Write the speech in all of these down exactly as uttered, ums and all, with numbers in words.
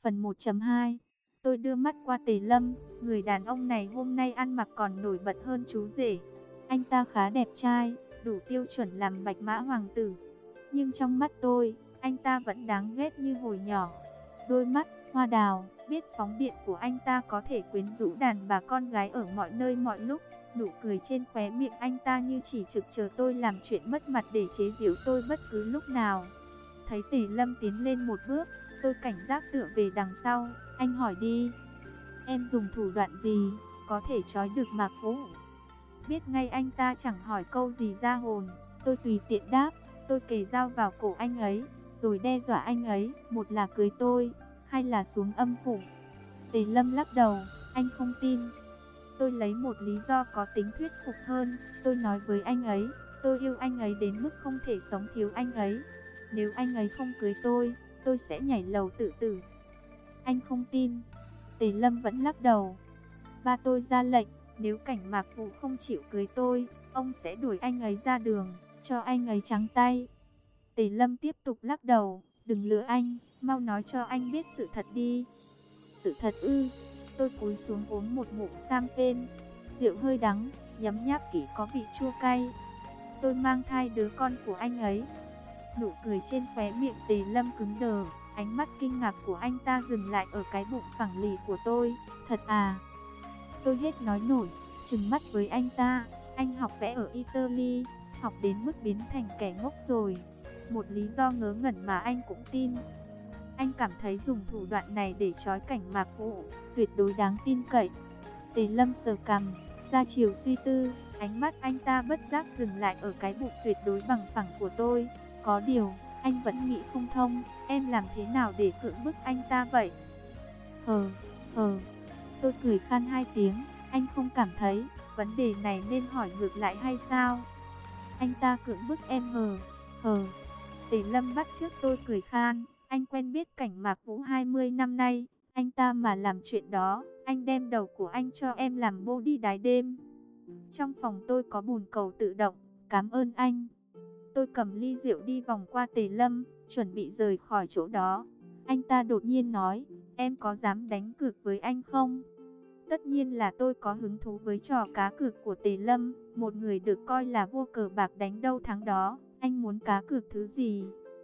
Phần một chấm hai. Tôi đưa mắt qua Tề Lâm, người đàn ông này hôm nay ăn mặc còn nổi bật hơn chú rể. Anh ta khá đẹp trai, đủ tiêu chuẩn làm bạch mã hoàng tử. Nhưng trong mắt tôi, anh ta vẫn đáng ghét như hồi nhỏ. Đôi mắt hoa đào, biết phóng điện của anh ta có thể quyến rũ đàn bà con gái ở mọi nơi mọi lúc. Nụ cười trên khóe miệng anh ta như chỉ trực chờ tôi làm chuyện mất mặt để chế giễu tôi bất cứ lúc nào. Thấy Tề Lâm tiến lên một bước, tôi cảnh giác tựa về đằng sau. Anh hỏi đi, em dùng thủ đoạn gì, có thể trói được Mạc Vũ? Biết ngay anh ta chẳng hỏi câu gì ra hồn, tôi tùy tiện đáp, tôi kề dao vào cổ anh ấy, rồi đe dọa anh ấy, một là cưới tôi, hai là xuống âm phủ. Tề Lâm lắc đầu, anh không tin. Tôi lấy một lý do có tính thuyết phục hơn, tôi nói với anh ấy, tôi yêu anh ấy đến mức không thể sống thiếu anh ấy. Nếu anh ấy không cưới tôi, tôi sẽ nhảy lầu tự tử. Anh không tin. Tề Lâm vẫn lắc đầu. Ba tôi ra lệnh, nếu Cảnh Mạc Vũ không chịu cưới tôi, ông sẽ đuổi anh ấy ra đường, cho anh ấy trắng tay. Tề Lâm tiếp tục lắc đầu, đừng lừa anh, mau nói cho anh biết sự thật đi. Sự thật ư? Tôi cúi xuống uống một ngụm champagne, rượu hơi đắng, nhấm nháp kỹ có vị chua cay. Tôi mang thai đứa con của anh ấy. Nụ cười trên khóe miệng Tề Lâm cứng đờ, ánh mắt kinh ngạc của anh ta dừng lại ở cái bụng phẳng lì của tôi. Thật à? Tôi hết nói nổi, trừng mắt với anh ta. Anh học vẽ ở Italy, học đến mức biến thành kẻ ngốc rồi. Một lý do ngớ ngẩn mà anh cũng tin. Anh cảm thấy dùng thủ đoạn này để trói Cảnh Mạc Vũ tuyệt đối đáng tin cậy. Tề Lâm sờ cằm, ra chiều suy tư, ánh mắt anh ta bất giác dừng lại ở cái bụng tuyệt đối bằng phẳng của tôi. Có điều, anh vẫn nghĩ không thông, em làm thế nào để cưỡng bức anh ta vậy? Hờ, hờ, tôi cười khan hai tiếng, anh không cảm thấy vấn đề này nên hỏi ngược lại hay sao? Anh ta cưỡng bức em hờ, hờ. Tề Lâm bắt chước tôi cười khan, anh quen biết Cảnh Mạc Vũ hai mươi năm nay, anh ta mà làm chuyện đó, anh đem đầu của anh cho em làm body đái đêm. Trong phòng tôi có bồn cầu tự động, cảm ơn anh. Tôi cầm ly rượu đi vòng qua Tề Lâm, chuẩn bị rời khỏi chỗ đó. Anh ta đột nhiên nói, em có dám đánh cược với anh không? Tất nhiên là tôi có hứng thú với trò cá cược của Tề Lâm, một người được coi là vua cờ bạc đánh đâu thắng đó. Anh muốn cá cược thứ gì?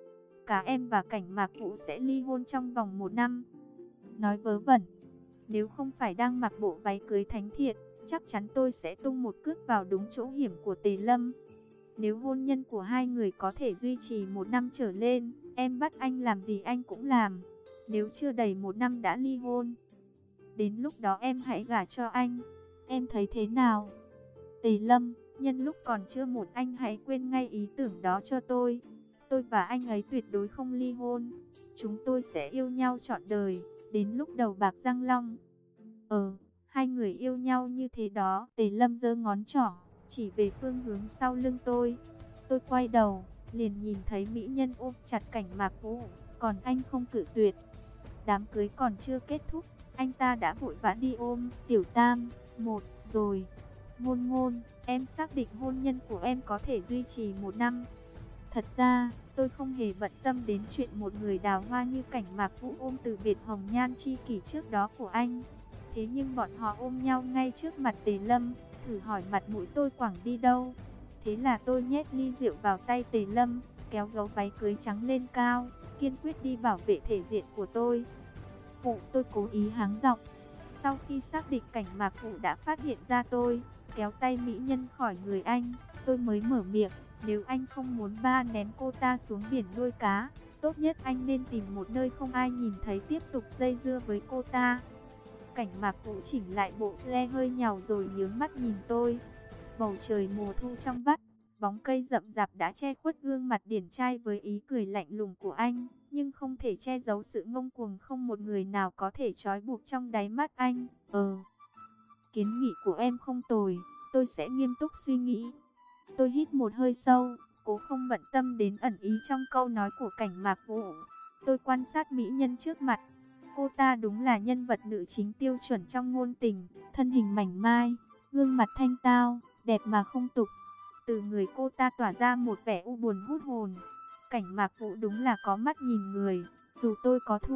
Cả em và Cảnh Mạc Vũ sẽ ly hôn trong vòng một năm. Nói vớ vẩn, nếu không phải đang mặc bộ váy cưới thánh thiện, chắc chắn tôi sẽ tung một cước vào đúng chỗ hiểm của Tề Lâm. Nếu hôn nhân của hai người có thể duy trì một năm trở lên, em bắt anh làm gì anh cũng làm. Nếu chưa đầy một năm đã ly hôn, đến lúc đó em hãy gả cho anh. Em thấy thế nào? Tề Lâm, nhân lúc còn chưa một anh hãy quên ngay ý tưởng đó cho tôi. Tôi và anh ấy tuyệt đối không ly hôn. Chúng tôi sẽ yêu nhau trọn đời, đến lúc đầu bạc răng long. Ờ, hai người yêu nhau như thế đó. Tề Lâm giơ ngón trỏ chỉ về phương hướng sau lưng tôi. Tôi quay đầu, liền nhìn thấy mỹ nhân ôm chặt Cảnh Mạc Vũ, còn anh không cự tuyệt. Đám cưới còn chưa kết thúc, anh ta đã vội vã đi ôm. Tiểu Tam, một rồi. Ngôn Ngôn, em xác định hôn nhân của em có thể duy trì một năm. Thật ra, tôi không hề bận tâm đến chuyện một người đào hoa như Cảnh Mạc Vũ ôm từ biệt hồng nhan chi kỷ trước đó của anh. Thế nhưng bọn họ ôm nhau ngay trước mặt Tề Lâm, thử hỏi mặt mũi tôi quẳng đi đâu. Thế là tôi nhét ly rượu vào tay Tề Lâm, kéo gấu váy cưới trắng lên cao, kiên quyết đi bảo vệ thể diện của tôi. Phụ, tôi cố ý háng giọng. Sau khi xác định Cảnh Mạc Vũ đã phát hiện ra tôi, kéo tay mỹ nhân khỏi người anh, tôi mới mở miệng. Nếu anh không muốn ba ném cô ta xuống biển nuôi cá, tốt nhất anh nên tìm một nơi không ai nhìn thấy tiếp tục dây dưa với cô ta. Cảnh Mạc Vũ chỉnh lại bộ le hơi nhàu rồi nhướng mắt nhìn tôi. Bầu trời mùa thu trong vắt, bóng cây rậm rạp đã che khuất gương mặt điển trai với ý cười lạnh lùng của anh, nhưng không thể che giấu sự ngông cuồng không một người nào có thể trói buộc trong đáy mắt anh. Ờ, kiến nghị của em không tồi, tôi sẽ nghiêm túc suy nghĩ. Tôi hít một hơi sâu, cố không bận tâm đến ẩn ý trong câu nói của Cảnh Mạc Vũ. Tôi quan sát mỹ nhân trước mặt. Cô ta đúng là nhân vật nữ chính tiêu chuẩn trong ngôn tình, thân hình mảnh mai, gương mặt thanh tao, đẹp mà không tục. Từ người cô ta tỏa ra một vẻ u buồn hút hồn. Cảnh Mạc Vũ đúng là có mắt nhìn người, dù tôi có thua,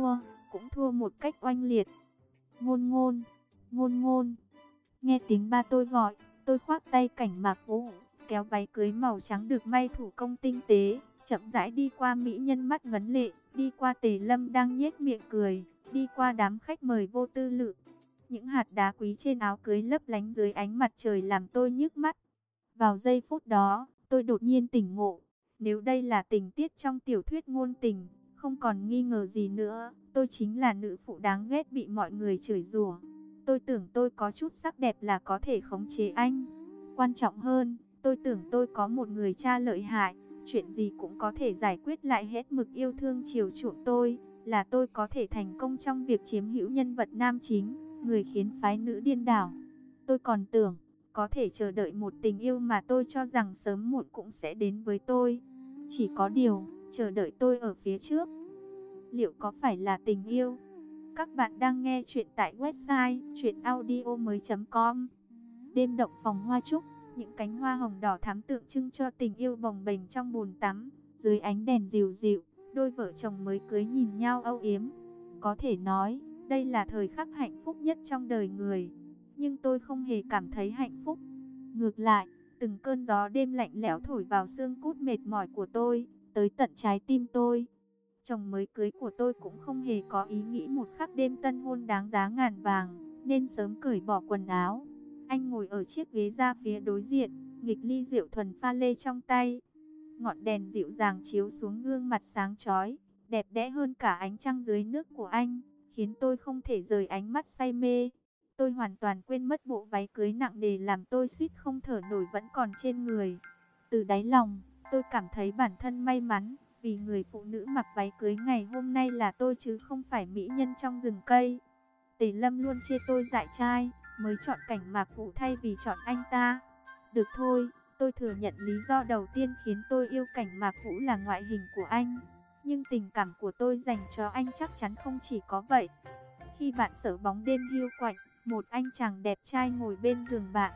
cũng thua một cách oanh liệt. Ngôn ngôn, ngôn ngôn. Nghe tiếng ba tôi gọi, tôi khoác tay Cảnh Mạc Vũ, kéo váy cưới màu trắng được may thủ công tinh tế, chậm rãi đi qua mỹ nhân mắt ngấn lệ, đi qua Tề Lâm đang nhếch miệng cười, đi qua đám khách mời vô tư lự. Những hạt đá quý trên áo cưới lấp lánh dưới ánh mặt trời làm tôi nhức mắt. Vào giây phút đó, tôi đột nhiên tỉnh ngộ. Nếu đây là tình tiết trong tiểu thuyết ngôn tình, không còn nghi ngờ gì nữa, tôi chính là nữ phụ đáng ghét bị mọi người chửi rủa. Tôi tưởng tôi có chút sắc đẹp là có thể khống chế anh. Quan trọng hơn, tôi tưởng tôi có một người cha lợi hại, chuyện gì cũng có thể giải quyết lại hết mực yêu thương chiều chuộng tôi, là tôi có thể thành công trong việc chiếm hữu nhân vật nam chính, người khiến phái nữ điên đảo. Tôi còn tưởng, có thể chờ đợi một tình yêu mà tôi cho rằng sớm muộn cũng sẽ đến với tôi. Chỉ có điều, chờ đợi tôi ở phía trước. Liệu có phải là tình yêu? Các bạn đang nghe chuyện tại website truyện audio mới chấm com. Đêm động phòng hoa trúc, những cánh hoa hồng đỏ thắm tượng trưng cho tình yêu bồng bềnh trong bồn tắm. Dưới ánh đèn dịu dịu, đôi vợ chồng mới cưới nhìn nhau âu yếm. Có thể nói, đây là thời khắc hạnh phúc nhất trong đời người. Nhưng tôi không hề cảm thấy hạnh phúc. Ngược lại, từng cơn gió đêm lạnh lẽo thổi vào xương cốt mệt mỏi của tôi, tới tận trái tim tôi. Chồng mới cưới của tôi cũng không hề có ý nghĩ một khắc đêm tân hôn đáng giá ngàn vàng, nên sớm cởi bỏ quần áo. Anh ngồi ở chiếc ghế ra phía đối diện, nghịch ly rượu thuần pha lê trong tay. Ngọn đèn dịu dàng chiếu xuống gương mặt sáng chói, đẹp đẽ hơn cả ánh trăng dưới nước của anh, khiến tôi không thể rời ánh mắt say mê. Tôi hoàn toàn quên mất bộ váy cưới nặng nề làm tôi suýt không thở nổi vẫn còn trên người. Từ đáy lòng, tôi cảm thấy bản thân may mắn, vì người phụ nữ mặc váy cưới ngày hôm nay là tôi chứ không phải mỹ nhân trong rừng cây. Tề Lâm luôn chê tôi dại trai, mới chọn Cảnh Mạc Vũ thay vì chọn anh ta. Được thôi, tôi thừa nhận lý do đầu tiên khiến tôi yêu Cảnh Mạc Vũ là ngoại hình của anh. Nhưng tình cảm của tôi dành cho anh chắc chắn không chỉ có vậy. Khi bạn sở bóng đêm hiu quạnh, một anh chàng đẹp trai ngồi bên giường bạn,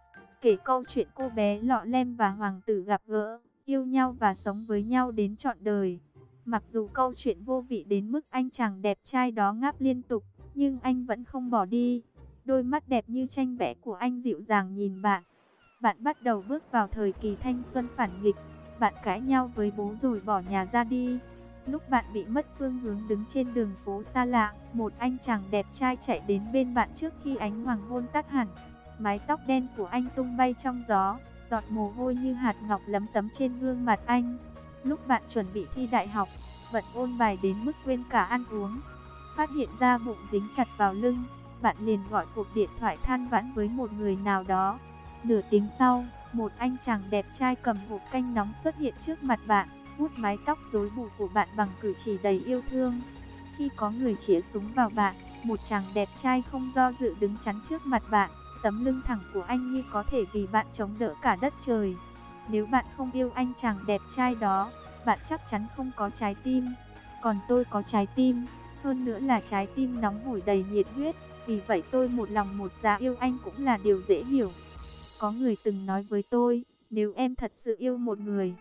kể câu chuyện cô bé lọ lem và hoàng tử gặp gỡ, yêu nhau và sống với nhau đến trọn đời. Mặc dù câu chuyện vô vị đến mức anh chàng đẹp trai đó ngáp liên tục, nhưng anh vẫn không bỏ đi. Đôi mắt đẹp như tranh vẽ của anh dịu dàng nhìn bạn. Bạn bắt đầu bước vào thời kỳ thanh xuân phản nghịch. Bạn cãi nhau với bố rồi bỏ nhà ra đi. Lúc bạn bị mất phương hướng đứng trên đường phố xa lạ, một anh chàng đẹp trai chạy đến bên bạn trước khi ánh hoàng hôn tắt hẳn. Mái tóc đen của anh tung bay trong gió, giọt mồ hôi như hạt ngọc lấm tấm trên gương mặt anh. Lúc bạn chuẩn bị thi đại học, bận ôn bài đến mức quên cả ăn uống, phát hiện ra bụng dính chặt vào lưng, bạn liền gọi cuộc điện thoại than vãn với một người nào đó. Nửa tiếng sau, một anh chàng đẹp trai cầm hộp canh nóng xuất hiện trước mặt bạn, hút mái tóc rối bù của bạn bằng cử chỉ đầy yêu thương. Khi có người chĩa súng vào bạn, một chàng đẹp trai không do dự đứng chắn trước mặt bạn. Tấm lưng thẳng của anh như có thể vì bạn chống đỡ cả đất trời. Nếu bạn không yêu anh chàng đẹp trai đó, bạn chắc chắn không có trái tim. Còn tôi có trái tim, hơn nữa là trái tim nóng hổi đầy nhiệt huyết. Vì vậy tôi một lòng một dạ yêu anh cũng là điều dễ hiểu. Có người từng nói với tôi, nếu em thật sự yêu một người,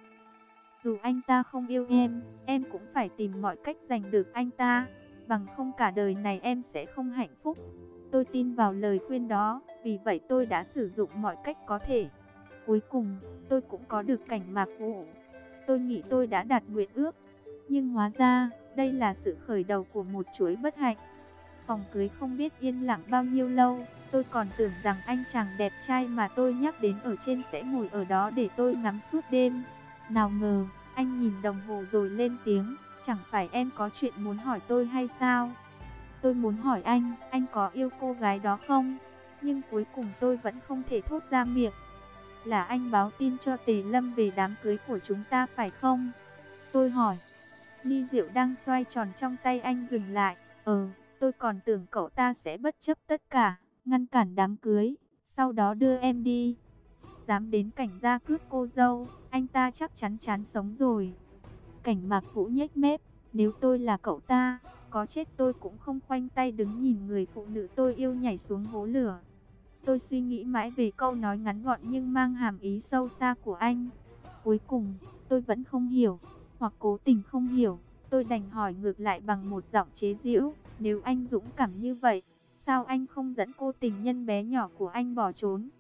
dù anh ta không yêu em, em cũng phải tìm mọi cách giành được anh ta. Bằng không cả đời này em sẽ không hạnh phúc. Tôi tin vào lời khuyên đó, vì vậy tôi đã sử dụng mọi cách có thể. Cuối cùng, tôi cũng có được Cảnh Mạc Vũ. Tôi nghĩ tôi đã đạt nguyện ước, nhưng hóa ra, đây là sự khởi đầu của một chuỗi bất hạnh. Phòng cưới không biết yên lặng bao nhiêu lâu, tôi còn tưởng rằng anh chàng đẹp trai mà tôi nhắc đến ở trên sẽ ngồi ở đó để tôi ngắm suốt đêm. Nào ngờ, anh nhìn đồng hồ rồi lên tiếng, chẳng phải em có chuyện muốn hỏi tôi hay sao? Tôi muốn hỏi anh, anh có yêu cô gái đó không? Nhưng cuối cùng tôi vẫn không thể thốt ra miệng. Là anh báo tin cho Tề Lâm về đám cưới của chúng ta phải không? Tôi hỏi. Ly rượu đang xoay tròn trong tay anh dừng lại. Ừ, tôi còn tưởng cậu ta sẽ bất chấp tất cả, ngăn cản đám cưới, sau đó đưa em đi. Dám đến Cảnh gia cướp cô dâu, anh ta chắc chắn chán sống rồi. Cảnh Mạc Vũ nhếch mép, nếu tôi là cậu ta, có chết tôi cũng không khoanh tay đứng nhìn người phụ nữ tôi yêu nhảy xuống hố lửa. Tôi suy nghĩ mãi về câu nói ngắn gọn nhưng mang hàm ý sâu xa của anh. Cuối cùng, tôi vẫn không hiểu, hoặc cố tình không hiểu, Tôi đành hỏi ngược lại bằng một giọng chế giễu, nếu anh dũng cảm như vậy, sao anh không dẫn cô tình nhân bé nhỏ của anh bỏ trốn,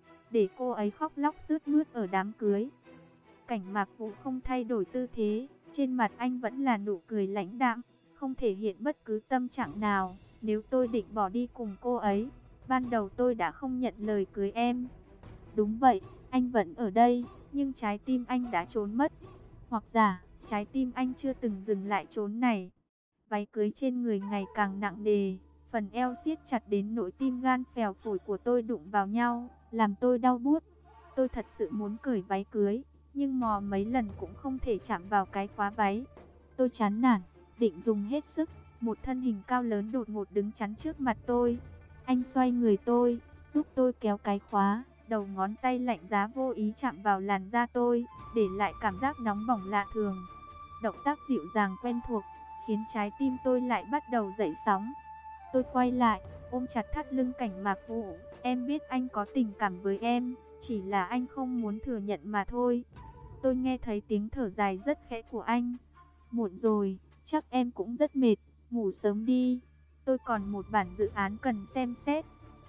để cô ấy khóc lóc sướt mướt ở đám cưới? Cảnh Mạc Vũ không thay đổi tư thế, trên mặt anh vẫn là nụ cười lãnh đạm, không thể hiện bất cứ tâm trạng nào. Nếu tôi định bỏ đi cùng cô ấy, ban đầu tôi đã không nhận lời cưới em. Đúng vậy, anh vẫn ở đây, nhưng trái tim anh đã trốn mất. Hoặc giả, trái tim anh chưa từng dừng lại trốn này. Váy cưới trên người ngày càng nặng nề, phần eo siết chặt đến nỗi tim gan phèo phổi của tôi đụng vào nhau, làm tôi đau buốt. Tôi thật sự muốn cởi váy cưới, nhưng mò mấy lần cũng không thể chạm vào cái khóa váy. Tôi chán nản, định dùng hết sức, một thân hình cao lớn đột ngột đứng chắn trước mặt tôi. Anh xoay người tôi, giúp tôi kéo cái khóa, đầu ngón tay lạnh giá vô ý chạm vào làn da tôi, để lại cảm giác nóng bỏng lạ thường. Động tác dịu dàng quen thuộc, khiến trái tim tôi lại bắt đầu dậy sóng. Tôi quay lại, ôm chặt thắt lưng Cảnh Mạc Vũ. Em biết anh có tình cảm với em, chỉ là anh không muốn thừa nhận mà thôi. Tôi nghe thấy tiếng thở dài rất khẽ của anh. Muộn rồi, chắc em cũng rất mệt, ngủ sớm đi. Tôi còn một bản dự án cần xem xét.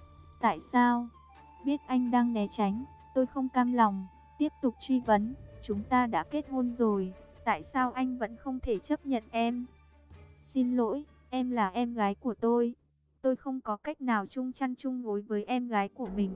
Tại sao? Biết anh đang né tránh, tôi không cam lòng, tiếp tục truy vấn. Chúng ta đã kết hôn rồi, tại sao anh vẫn không thể chấp nhận em? Xin lỗi, em là em gái của tôi. Tôi không có cách nào chung chăn chung gối với em gái của mình.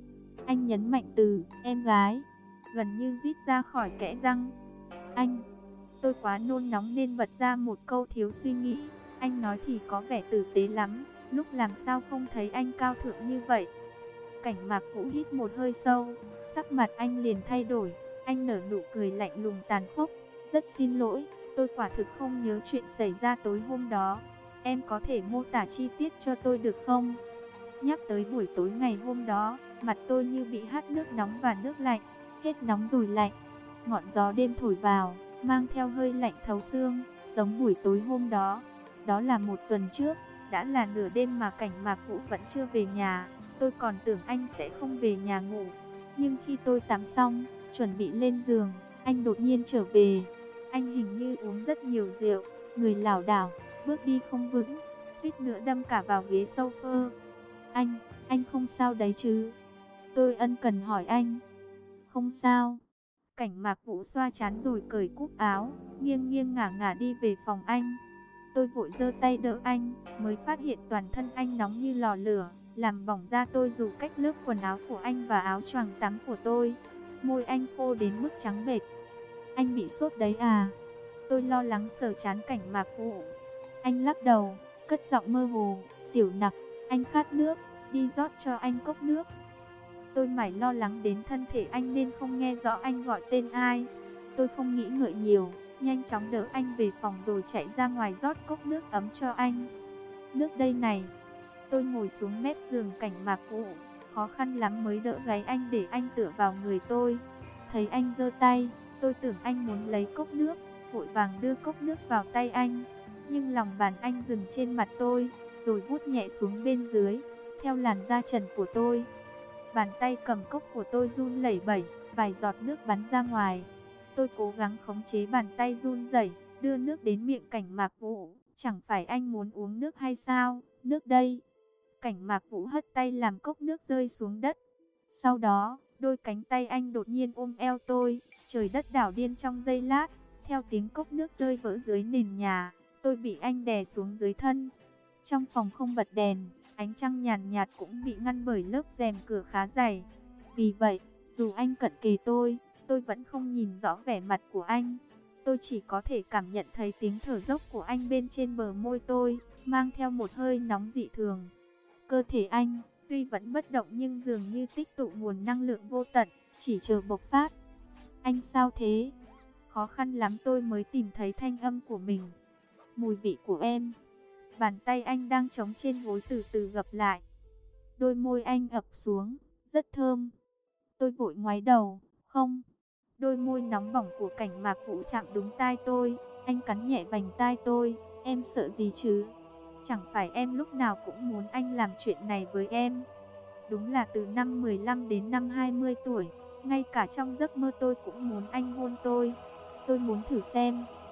Anh nhấn mạnh từ em gái, gần như rít ra khỏi kẽ răng. Anh, tôi quá nôn nóng nên bật ra một câu thiếu suy nghĩ. Anh nói thì có vẻ tử tế lắm, lúc làm sao không thấy anh cao thượng như vậy? Cảnh Mạc Vũ hít một hơi sâu, sắc mặt anh liền thay đổi. Anh nở nụ cười lạnh lùng tàn khốc. Rất xin lỗi, tôi quả thực không nhớ chuyện xảy ra tối hôm đó. Em có thể mô tả chi tiết cho tôi được không? Nhắc tới buổi tối ngày hôm đó, mặt tôi như bị hắt nước nóng và nước lạnh, hết nóng rồi lạnh. Ngọn gió đêm thổi vào, mang theo hơi lạnh thấu xương, giống buổi tối hôm đó. Đó là một tuần trước, đã là nửa đêm mà Cảnh Mạc Vũ vẫn chưa về nhà. Tôi còn tưởng anh sẽ không về nhà ngủ. Nhưng khi tôi tắm xong, chuẩn bị lên giường, anh đột nhiên trở về. Anh hình như uống rất nhiều rượu, người lảo đảo, bước đi không vững, suýt nữa đâm cả vào ghế sofa. Anh, anh không sao đấy chứ? Tôi ân cần hỏi anh. Không sao. Cảnh Mạc Vũ xoa trán rồi cởi cúc áo, nghiêng nghiêng ngả ngả đi về phòng anh. Tôi vội giơ tay đỡ anh, mới phát hiện toàn thân anh nóng như lò lửa, làm bỏng da tôi dù cách lớp quần áo của anh và áo choàng tắm của tôi. Môi anh khô đến mức trắng bệch. Anh bị sốt đấy à? Tôi lo lắng sờ trán Cảnh Mạc Vũ. Anh lắc đầu, cất giọng mơ hồ. Tiểu Nặc, anh khát nước, đi rót cho anh cốc nước. Tôi mải lo lắng đến thân thể anh nên không nghe rõ anh gọi tên ai. Tôi không nghĩ ngợi nhiều, nhanh chóng đỡ anh về phòng rồi chạy ra ngoài rót cốc nước ấm cho anh. Nước đây này. Tôi ngồi xuống mép giường Cảnh Mạc Vũ, khó khăn lắm mới đỡ gáy anh để anh tựa vào người tôi. Thấy anh giơ tay, tôi tưởng anh muốn lấy cốc nước, vội vàng đưa cốc nước vào tay anh. Nhưng lòng bàn anh dừng trên mặt tôi, rồi vuốt nhẹ xuống bên dưới, theo làn da trần của tôi. Bàn tay cầm cốc của tôi run lẩy bẩy, vài giọt nước bắn ra ngoài. Tôi cố gắng khống chế bàn tay run rẩy, đưa nước đến miệng Cảnh Mạc Vũ. Chẳng phải anh muốn uống nước hay sao? Nước đây. Cảnh Mạc Vũ hất tay làm cốc nước rơi xuống đất. Sau đó, đôi cánh tay anh đột nhiên ôm eo tôi, trời đất đảo điên trong giây lát. Theo tiếng cốc nước rơi vỡ dưới nền nhà, tôi bị anh đè xuống dưới thân. Trong phòng không bật đèn, ánh trăng nhàn nhạt cũng bị ngăn bởi lớp rèm cửa khá dày. Vì vậy, dù anh cận kề tôi, tôi vẫn không nhìn rõ vẻ mặt của anh. Tôi chỉ có thể cảm nhận thấy tiếng thở dốc của anh bên trên bờ môi tôi, mang theo một hơi nóng dị thường. Cơ thể anh, tuy vẫn bất động nhưng dường như tích tụ nguồn năng lượng vô tận, chỉ chờ bộc phát. Anh sao thế? Khó khăn lắm tôi mới tìm thấy thanh âm của mình. Mùi vị của em. Bàn tay anh đang chống trên gối từ từ gập lại. Đôi môi anh ập xuống, rất thơm. Tôi vội ngoái đầu, không. Đôi môi nóng bỏng của Cảnh Mạc Vũ chạm đúng tai tôi. Anh cắn nhẹ vành tai tôi. Em sợ gì chứ? Chẳng phải em lúc nào cũng muốn anh làm chuyện này với em. Đúng là từ năm mười lăm đến năm hai mươi tuổi, ngay cả trong giấc mơ tôi cũng muốn anh hôn tôi. Tôi muốn thử xem,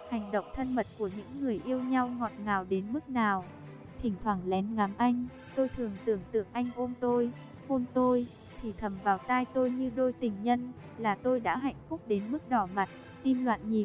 Hành động thân mật của những người yêu nhau ngọt ngào đến mức nào. Thỉnh thoảng lén ngắm anh, tôi thường tưởng tượng anh ôm tôi, hôn tôi, thì thầm vào tai tôi như đôi tình nhân, là tôi đã hạnh phúc đến mức đỏ mặt, tim loạn nhịp.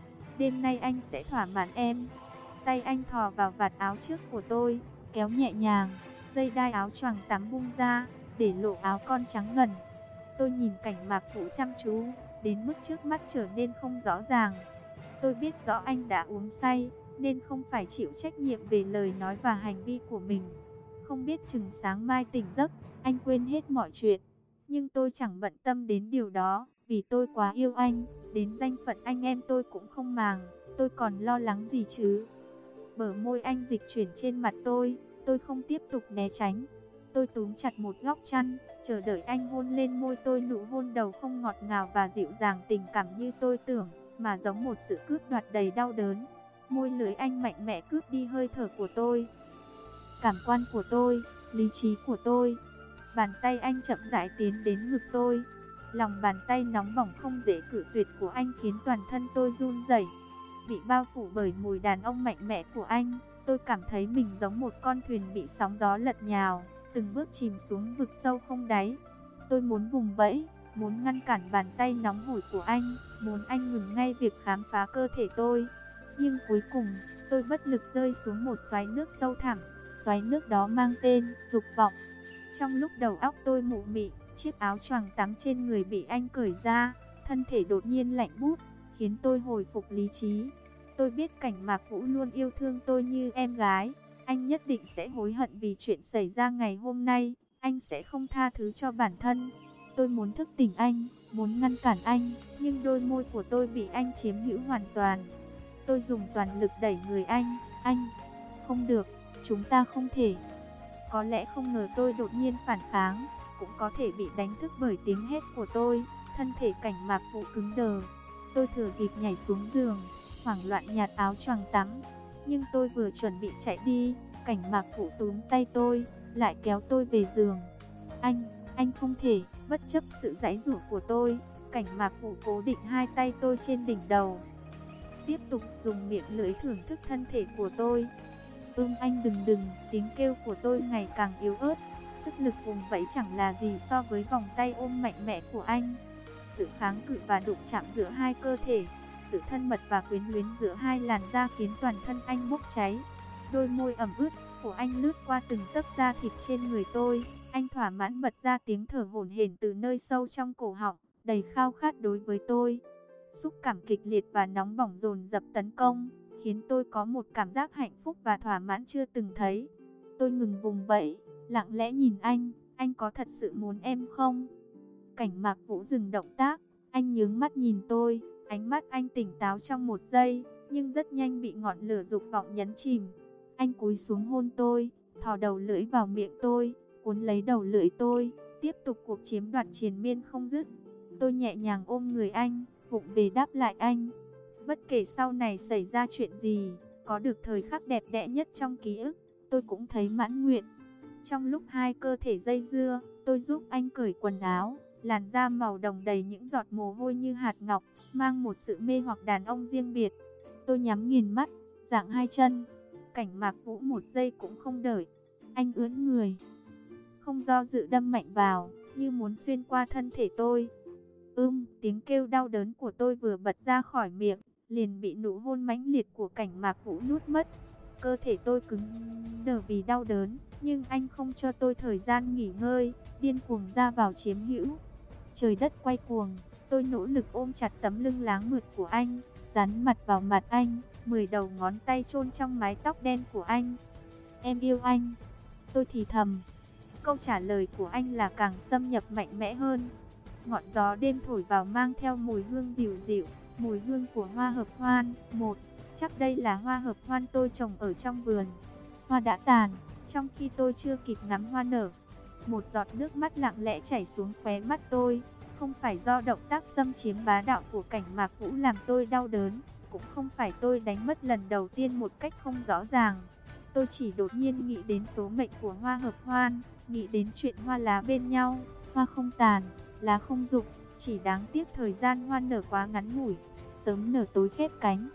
Đêm nay anh sẽ thỏa mãn em. Tay anh thò vào vạt áo trước của tôi, kéo nhẹ nhàng, dây đai áo choàng tắm bung ra, để lộ áo con trắng ngần. Tôi nhìn cảnh Mạc Vũ chăm chú, đến mức trước mắt trở nên không rõ ràng. Tôi biết rõ anh đã uống say, nên không phải chịu trách nhiệm về lời nói và hành vi của mình. Không biết chừng sáng mai tỉnh giấc, anh quên hết mọi chuyện. Nhưng tôi chẳng bận tâm đến điều đó, vì tôi quá yêu anh, đến danh phận anh em tôi cũng không màng, tôi còn lo lắng gì chứ. Bờ môi anh dịch chuyển trên mặt tôi, tôi không tiếp tục né tránh. Tôi túm chặt một góc chăn, chờ đợi anh hôn lên môi tôi, nụ hôn đầu không ngọt ngào và dịu dàng tình cảm như tôi tưởng, mà giống một sự cướp đoạt đầy đau đớn. Môi lưỡi anh mạnh mẽ cướp đi hơi thở của tôi, cảm quan của tôi, lý trí của tôi. Bàn tay anh chậm rãi tiến đến ngực tôi. Lòng bàn tay nóng bỏng không dễ cự tuyệt của anh khiến toàn thân tôi run rẩy. Bị bao phủ bởi mùi đàn ông mạnh mẽ của anh, tôi cảm thấy mình giống một con thuyền bị sóng gió lật nhào, từng bước chìm xuống vực sâu không đáy. Tôi muốn vùng vẫy, muốn ngăn cản bàn tay nóng hổi của anh, muốn anh ngừng ngay việc khám phá cơ thể tôi. Nhưng cuối cùng, tôi bất lực rơi xuống một xoáy nước sâu thẳm. Xoáy nước đó mang tên dục vọng. Trong lúc đầu óc tôi mụ mị, chiếc áo choàng tắm trên người bị anh cởi ra, thân thể đột nhiên lạnh buốt, khiến tôi hồi phục lý trí. Tôi biết cảnh Mạc Vũ luôn yêu thương tôi như em gái. Anh nhất định sẽ hối hận vì chuyện xảy ra ngày hôm nay. Anh sẽ không tha thứ cho bản thân. Tôi muốn thức tỉnh anh, muốn ngăn cản anh, nhưng đôi môi của tôi bị anh chiếm hữu hoàn toàn. Tôi dùng toàn lực đẩy người anh. Anh, không được, chúng ta không thể. Có lẽ không ngờ tôi đột nhiên phản kháng, cũng có thể bị đánh thức bởi tiếng hét của tôi. Thân thể cảnh Mạc Vũ cứng đờ. Tôi thừa dịp nhảy xuống giường, hoảng loạn nhặt áo choàng tắm. Nhưng tôi vừa chuẩn bị chạy đi, cảnh Mạc Vũ túm tay tôi, lại kéo tôi về giường. Anh, anh không thể. Bất chấp sự giãy giụa của tôi, cảnh Mạc Vũ cố định hai tay tôi trên đỉnh đầu, tiếp tục dùng miệng lưỡi thưởng thức thân thể của tôi. Ưm anh đừng đừng, tiếng kêu của tôi ngày càng yếu ớt. Sức lực vùng vẫy chẳng là gì so với vòng tay ôm mạnh mẽ của anh. Sự kháng cự và đụng chạm giữa hai cơ thể, sự thân mật và quyến luyến giữa hai làn da khiến toàn thân anh bốc cháy. Đôi môi ẩm ướt của anh lướt qua từng tấc da thịt trên người tôi. Anh thỏa mãn bật ra tiếng thở hổn hển từ nơi sâu trong cổ họng, đầy khao khát đối với tôi. Xúc cảm kịch liệt và nóng bỏng dồn dập tấn công, khiến tôi có một cảm giác hạnh phúc và thỏa mãn chưa từng thấy. Tôi ngừng vùng vẫy, lặng lẽ nhìn anh. Anh có thật sự muốn em không? Cảnh Mạc Vũ dừng động tác, anh nhướng mắt nhìn tôi. Ánh mắt anh tỉnh táo trong một giây, nhưng rất nhanh bị ngọn lửa dục vọng nhấn chìm. Anh cúi xuống hôn tôi, thò đầu lưỡi vào miệng tôi, cuốn lấy đầu lưỡi tôi, tiếp tục cuộc chiếm đoạt triền miên không dứt. Tôi nhẹ nhàng ôm người anh, vụng về đáp lại anh. Bất kể sau này xảy ra chuyện gì, có được thời khắc đẹp đẽ nhất trong ký ức, tôi cũng thấy mãn nguyện. Trong lúc hai cơ thể dây dưa, tôi giúp anh cởi quần áo. Làn da màu đồng đầy những giọt mồ hôi như hạt ngọc, mang một sự mê hoặc đàn ông riêng biệt. Tôi nhắm nghiền mắt, dạng hai chân. Cảnh Mạc Vũ một giây cũng không đợi. Anh ướn người, không do dự đâm mạnh vào, như muốn xuyên qua thân thể tôi. Ưm, tiếng kêu đau đớn của tôi vừa bật ra khỏi miệng, liền bị nụ hôn mãnh liệt của cảnh Mạc Vũ nuốt mất. Cơ thể tôi cứng đờ vì đau đớn, nhưng anh không cho tôi thời gian nghỉ ngơi, điên cuồng ra vào chiếm hữu. Trời đất quay cuồng, tôi nỗ lực ôm chặt tấm lưng láng mượt của anh, dán mặt vào mặt anh, mười đầu ngón tay chôn trong mái tóc đen của anh. Em yêu anh, tôi thì thầm. Câu trả lời của anh là càng xâm nhập mạnh mẽ hơn. Ngọn gió đêm thổi vào mang theo mùi hương dịu dịu, mùi hương của hoa hợp hoan. Một, chắc đây là hoa hợp hoan tôi trồng ở trong vườn. Hoa đã tàn, trong khi tôi chưa kịp ngắm hoa nở. Một giọt nước mắt lặng lẽ chảy xuống khóe mắt tôi. Không phải do động tác xâm chiếm bá đạo của cảnh Mạc Vũ làm tôi đau đớn, cũng không phải tôi đánh mất lần đầu tiên một cách không rõ ràng. Tôi chỉ đột nhiên nghĩ đến số mệnh của hoa hợp hoan, nghĩ đến chuyện hoa lá bên nhau, hoa không tàn, lá không rụng, chỉ đáng tiếc thời gian hoa nở quá ngắn ngủi, sớm nở tối khép cánh.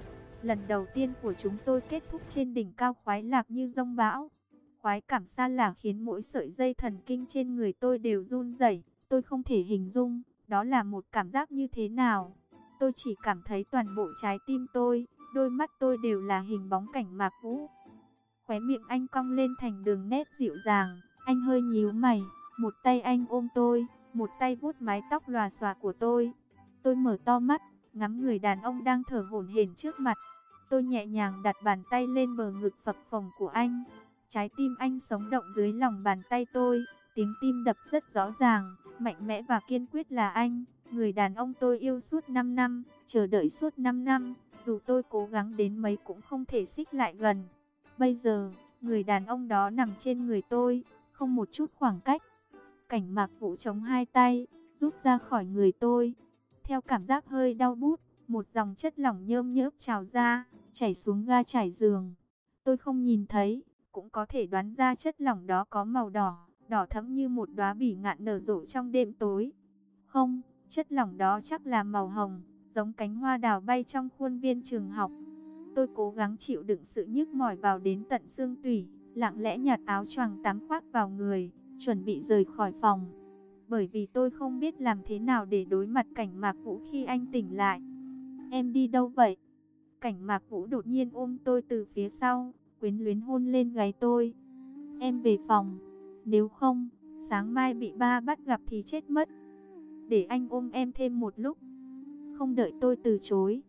Lần đầu tiên của chúng tôi kết thúc trên đỉnh cao khoái lạc như giông bão. Khoái cảm xa lả khiến mỗi sợi dây thần kinh trên người tôi đều run rẩy. Tôi không thể hình dung đó là một cảm giác như thế nào. Tôi chỉ cảm thấy toàn bộ trái tim tôi, đôi mắt tôi đều là hình bóng Cảnh Mạc Vũ. Khóe miệng anh cong lên thành đường nét dịu dàng, anh hơi nhíu mày, một tay anh ôm tôi, một tay vuốt mái tóc lòa xòa của tôi. Tôi mở to mắt, ngắm người đàn ông đang thở hổn hển trước mặt. Tôi nhẹ nhàng đặt bàn tay lên bờ ngực phập phồng của anh. Trái tim anh sống động dưới lòng bàn tay tôi, tiếng tim đập rất rõ ràng, mạnh mẽ và kiên quyết là anh, người đàn ông tôi yêu suốt năm năm, chờ đợi suốt năm năm, dù tôi cố gắng đến mấy cũng không thể xích lại gần. Bây giờ, người đàn ông đó nằm trên người tôi, không một chút khoảng cách. Cảnh Mạc Vũ chống hai tay, rút ra khỏi người tôi. Theo cảm giác hơi đau bút, một dòng chất lỏng nhơm nhớp trào ra, chảy xuống ga trải giường. Tôi không nhìn thấy, cũng có thể đoán ra chất lỏng đó có màu đỏ, đỏ thẫm như một đóa bỉ ngạn nở rộ trong đêm tối. Không, chất lỏng đó chắc là màu hồng, giống cánh hoa đào bay trong khuôn viên trường học. Tôi cố gắng chịu đựng sự nhức mỏi vào đến tận xương tủy, lặng lẽ nhặt áo choàng tắm khoác vào người, chuẩn bị rời khỏi phòng. Bởi vì tôi không biết làm thế nào để đối mặt Cảnh Mạc Vũ khi anh tỉnh lại. Em đi đâu vậy? Cảnh Mạc Vũ đột nhiên ôm tôi từ phía sau, quyến luyến hôn lên gáy tôi. Em về phòng, nếu không, sáng mai bị ba bắt gặp thì chết mất. Để anh ôm em thêm một lúc. Không đợi tôi từ chối,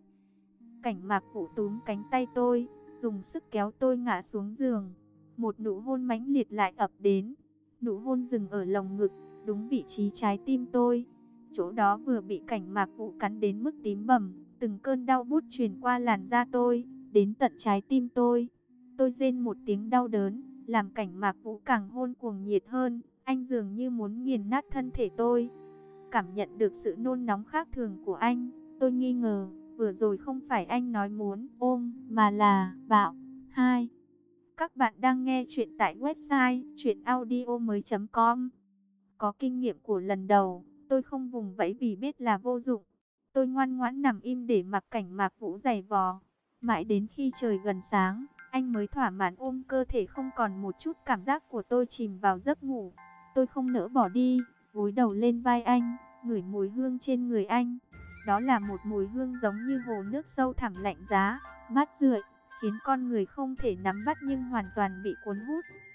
Cảnh Mạc Vũ túm cánh tay tôi, dùng sức kéo tôi ngã xuống giường. Một nụ hôn mãnh liệt lại ập đến. Nụ hôn dừng ở lồng ngực, đúng vị trí trái tim tôi. Chỗ đó vừa bị Cảnh Mạc Vũ cắn đến mức tím bầm, từng cơn đau buốt truyền qua làn da tôi, đến tận trái tim tôi. Tôi rên một tiếng đau đớn, làm Cảnh Mạc Vũ càng hôn cuồng nhiệt hơn, anh dường như muốn nghiền nát thân thể tôi. Cảm nhận được sự nôn nóng khác thường của anh, tôi nghi ngờ, vừa rồi không phải anh nói muốn ôm, mà là bạo. Hai. Các bạn đang nghe chuyện tại website truyện audio mới chấm com. Có kinh nghiệm của lần đầu, tôi không vùng vẫy vì biết là vô dụng. Tôi ngoan ngoãn nằm im để mặc Cảnh Mạc Vũ giày vò. Mãi đến khi trời gần sáng, anh mới thỏa mãn ôm cơ thể không còn một chút cảm giác của tôi chìm vào giấc ngủ. Tôi không nỡ bỏ đi, gối đầu lên vai anh, ngửi mùi hương trên người anh. Đó là một mùi hương giống như hồ nước sâu thẳm lạnh giá, mát rượi, khiến con người không thể nắm bắt nhưng hoàn toàn bị cuốn hút.